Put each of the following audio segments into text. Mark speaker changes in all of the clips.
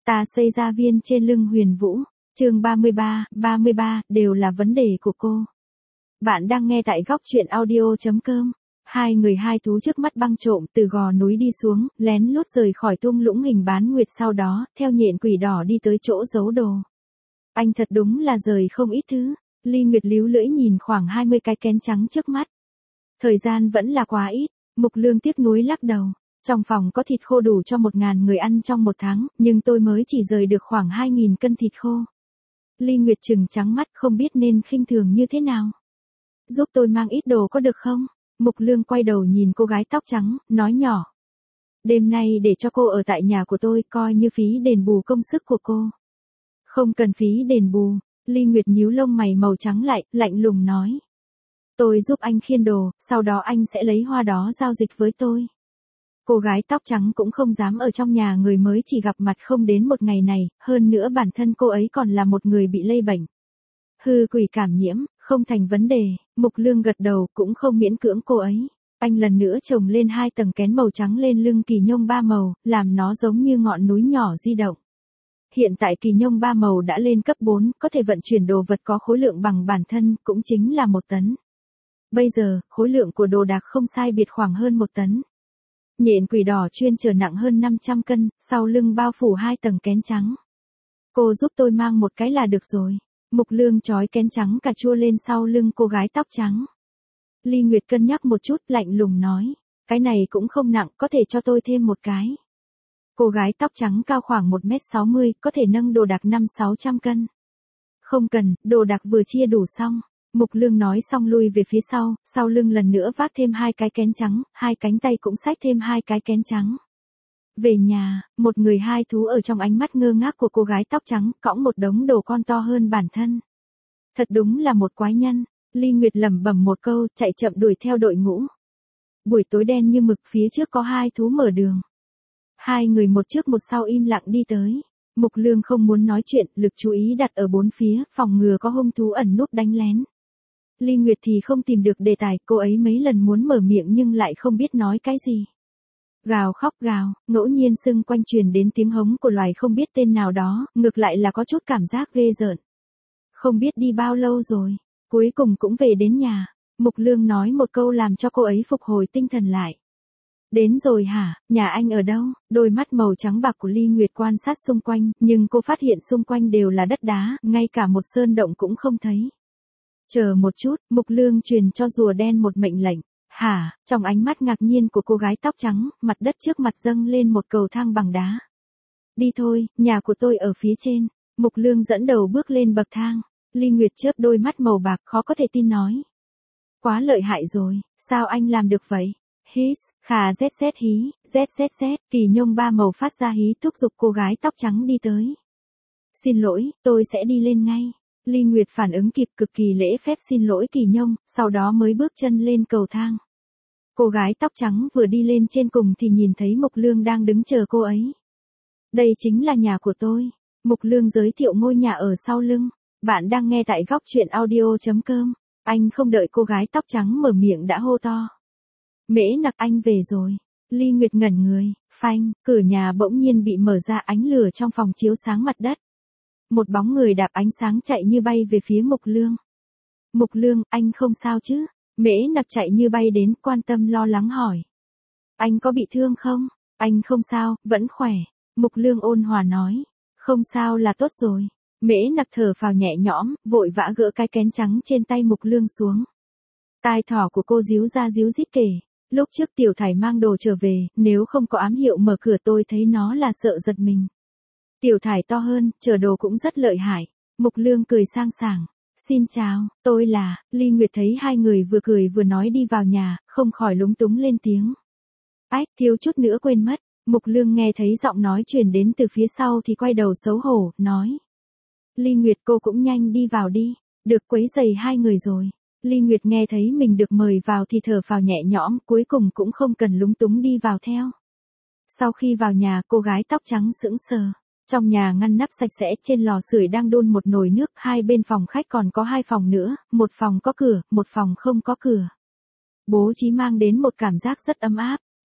Speaker 1: Ta xây ra viên trên lưng Huyền Vũ, chương 33, đều là vấn đề của cô. Bạn đang nghe tại góc truyện audio.com. Hai người hai thú trước mắt băng trộm từ gò núi đi xuống, lén lút rời khỏi thung lũng hình bán nguyệt, sau đó, theo nhện quỷ đỏ đi tới chỗ giấu đồ. Anh thật đúng là rời không ít thứ. Ly Nguyệt líu lưỡi nhìn khoảng 20 cái kén trắng trước mắt. Thời gian vẫn là quá ít. Mục Lương tiếc nuối lắc đầu. Trong phòng có thịt khô đủ cho 1.000 người ăn trong một tháng, nhưng tôi mới chỉ rời được khoảng 2.000 cân thịt khô. Ly Nguyệt trừng trắng mắt không biết nên khinh thường như thế nào. Giúp tôi mang ít đồ có được không? Mục Lương quay đầu nhìn cô gái tóc trắng, nói nhỏ. Đêm nay để cho cô ở tại nhà của tôi, coi như phí đền bù công sức của cô. Không cần phí đền bù. Ly Nguyệt nhíu lông mày màu trắng lại, lạnh lùng nói. Tôi giúp anh khiêng đồ, sau đó anh sẽ lấy hoa đó giao dịch với tôi. Cô gái tóc trắng cũng không dám ở trong nhà người mới chỉ gặp mặt không đến một ngày này, hơn nữa bản thân cô ấy còn là một người bị lây bệnh. Hư quỷ cảm nhiễm, không thành vấn đề. Mục Lương gật đầu cũng không miễn cưỡng cô ấy. Anh lần nữa trồng lên 2 tầng kén màu trắng lên lưng kỳ nhông 3 màu, làm nó giống như ngọn núi nhỏ di động. Hiện tại kỳ nhông 3 màu đã lên cấp 4, có thể vận chuyển đồ vật có khối lượng bằng bản thân, cũng chính là 1 tấn. Bây giờ, khối lượng của đồ đạc không sai biệt khoảng hơn 1 tấn. Nhện quỷ đỏ chuyên chở nặng hơn 500 cân, sau lưng bao phủ 2 tầng kén trắng. Cô giúp tôi mang một cái là được rồi. Mục Lương trói kén trắng cà chua lên sau lưng cô gái tóc trắng. Ly Nguyệt cân nhắc một chút, lạnh lùng nói. Cái này cũng không nặng, có thể cho tôi thêm một cái. Cô gái tóc trắng cao khoảng 1m60, có thể nâng đồ đạc 500-600 cân. Không cần, đồ đạc vừa chia đủ xong. Mục Lương nói xong lui về phía sau lưng lần nữa vác thêm 2 cái kén trắng, 2 cánh tay cũng xách thêm 2 cái kén trắng. Về nhà, một người hai thú ở trong ánh mắt ngơ ngác của cô gái tóc trắng, cõng một đống đồ con to hơn bản thân. Thật đúng là một quái nhân. Ly Nguyệt lẩm bẩm một câu, chạy chậm đuổi theo đội ngũ. Buổi tối đen như mực, phía trước có 2 thú mở đường. 2 người một trước một sau im lặng đi tới. Mục Lương không muốn nói chuyện, lực chú ý đặt ở 4 phía, phòng ngừa có hung thú ẩn núp đánh lén. Ly Nguyệt thì không tìm được đề tài, cô ấy mấy lần muốn mở miệng nhưng lại không biết nói cái gì. Gào khóc gào, ngẫu nhiên xung quanh truyền đến tiếng hống của loài không biết tên nào đó, ngược lại là có chút cảm giác ghê rợn. Không biết đi bao lâu rồi, cuối cùng cũng về đến nhà. Mục Lương nói một câu làm cho cô ấy phục hồi tinh thần lại. Đến rồi hả, nhà anh ở đâu? Đôi mắt màu trắng bạc của Ly Nguyệt quan sát xung quanh, nhưng cô phát hiện xung quanh đều là đất đá, ngay cả một sơn động cũng không thấy. Chờ một chút, Mục Lương truyền cho rùa đen một mệnh lệnh. Hả, trong ánh mắt ngạc nhiên của cô gái tóc trắng, mặt đất trước mặt dâng lên một cầu thang bằng đá. Đi thôi, nhà của tôi ở phía trên. Mục Lương dẫn đầu bước lên bậc thang. Ly Nguyệt chớp đôi mắt màu bạc khó có thể tin nói. Quá lợi hại rồi, sao anh làm được vậy? Hít, khà zz hí, zz, kỳ nhông 3 màu phát ra hí thúc giục cô gái tóc trắng đi tới. Xin lỗi, tôi sẽ đi lên ngay. Ly Nguyệt phản ứng kịp cực kỳ lễ phép xin lỗi kỳ nhông, sau đó mới bước chân lên cầu thang. Cô gái tóc trắng vừa đi lên trên cùng thì nhìn thấy Mục Lương đang đứng chờ cô ấy. Đây chính là nhà của tôi. Mục Lương giới thiệu ngôi nhà ở sau lưng. Bạn đang nghe tại góc truyện audio.com. Anh không đợi cô gái tóc trắng mở miệng đã hô to. Mễ Nặc, anh về rồi. Ly Nguyệt ngẩn người, phanh, cửa nhà bỗng nhiên bị mở ra, ánh lửa trong phòng chiếu sáng mặt đất. Một bóng người đạp ánh sáng chạy như bay về phía Mục Lương. Mục Lương, anh không sao chứ? Mễ Nặc chạy như bay đến, quan tâm lo lắng hỏi. Anh có bị thương không? Anh không sao, vẫn khỏe. Mục Lương ôn hòa nói. Không sao là tốt rồi. Mễ Nặc thở phào nhẹ nhõm, vội vã gỡ cái kén trắng trên tay Mục Lương xuống. Tai thỏ của cô díu ra díu dít kể. Lúc trước Tiểu Thải mang đồ trở về, nếu không có ám hiệu mở cửa tôi thấy nó là sợ giật mình. Tiểu Thải to hơn, chở đồ cũng rất lợi hại. Mục Lương cười sang sảng. Xin chào, tôi là. Ly Nguyệt thấy hai người vừa cười vừa nói đi vào nhà, không khỏi lúng túng lên tiếng. Ách, thiếu chút nữa quên mất. Mục Lương nghe thấy giọng nói truyền đến từ phía sau thì quay đầu xấu hổ, nói. Ly Nguyệt, cô cũng nhanh đi vào đi, được quấy rầy hai người rồi. Ly Nguyệt nghe thấy mình được mời vào thì thở phào nhẹ nhõm, cuối cùng cũng không cần lúng túng đi vào theo. Sau khi vào nhà, cô gái tóc trắng sững sờ. Trong nhà ngăn nắp sạch sẽ, trên lò sưởi đang đun một nồi nước, hai bên phòng khách còn có 2 phòng nữa, một phòng có cửa, một phòng không có cửa. Bố trí mang đến một cảm giác rất ấm áp.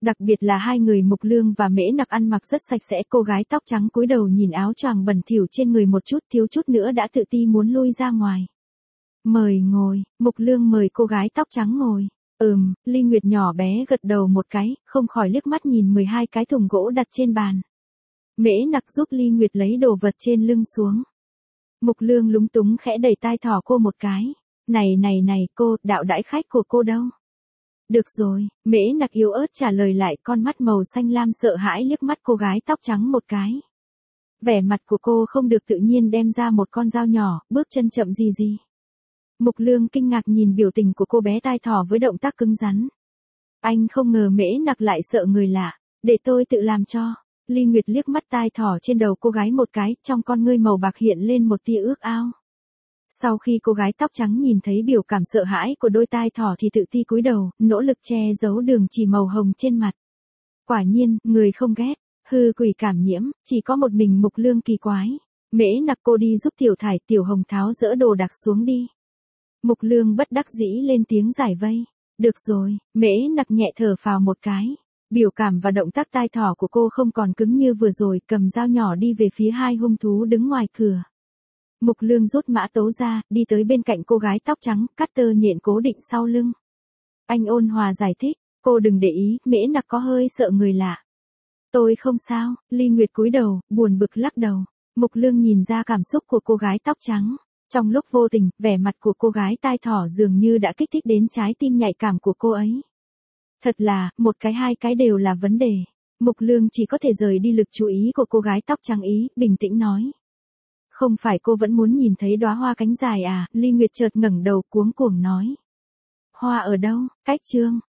Speaker 1: Đặc biệt là hai người Mục Lương và Mễ Nặc ăn mặc rất sạch sẽ, cô gái tóc trắng cúi đầu nhìn áo choàng bẩn thỉu trên người một chút, thiếu chút nữa đã tự ti muốn lui ra ngoài. Mời ngồi, Mục Lương mời cô gái tóc trắng ngồi. Ly Nguyệt nhỏ bé gật đầu một cái, không khỏi liếc mắt nhìn 12 cái thùng gỗ đặt trên bàn. Mễ Nặc giúp Ly Nguyệt lấy đồ vật trên lưng xuống. Mục Lương lúng túng khẽ đẩy tai thỏ cô một cái. Này cô, đạo đãi khách của cô đâu? Được rồi, Mễ Nặc yếu ớt trả lời lại, con mắt màu xanh lam sợ hãi liếc mắt cô gái tóc trắng một cái. Vẻ mặt của cô không được tự nhiên, đem ra một con dao nhỏ, bước chân chậm gì. Mục Lương kinh ngạc nhìn biểu tình của cô bé tai thỏ với động tác cứng rắn. Anh không ngờ Mễ Nặc lại sợ người lạ, để tôi tự làm cho. Ly Nguyệt liếc mắt tai thỏ trên đầu cô gái một cái, trong con ngươi màu bạc hiện lên một tia ước ao. Sau khi cô gái tóc trắng nhìn thấy biểu cảm sợ hãi của đôi tai thỏ thì tự ti cúi đầu, nỗ lực che giấu đường chỉ màu hồng trên mặt. Quả nhiên, người không ghét, hư quỷ cảm nhiễm, chỉ có một mình Mục Lương kỳ quái. Mễ Nặc, cô đi giúp Tiểu Thải, Tiểu Hồng tháo dỡ đồ đạc xuống đi. Mục Lương bất đắc dĩ lên tiếng giải vây. Được rồi, Mễ Nặc nhẹ thở phào một cái. Biểu cảm và động tác tai thỏ của cô không còn cứng như vừa rồi, cầm dao nhỏ đi về phía hai hung thú đứng ngoài cửa. Mục Lương rút mã tấu ra, đi tới bên cạnh cô gái tóc trắng, cắt tơ nhện cố định sau lưng. Anh ôn hòa giải thích, cô đừng để ý, Mễ Nặc có hơi sợ người lạ. Tôi không sao, Ly Nguyệt cúi đầu, buồn bực lắc đầu. Mục Lương nhìn ra cảm xúc của cô gái tóc trắng. Trong lúc vô tình, vẻ mặt của cô gái tai thỏ dường như đã kích thích đến trái tim nhạy cảm của cô ấy. Thật là, một cái hai cái đều là vấn đề. Mục Lương chỉ có thể rời đi lực chú ý của cô gái tóc trắng ý, bình tĩnh nói. Không phải cô vẫn muốn nhìn thấy đóa hoa cánh dài à? Ly Nguyệt chợt ngẩng đầu cuống cuồng nói. Hoa ở đâu? Cách chương.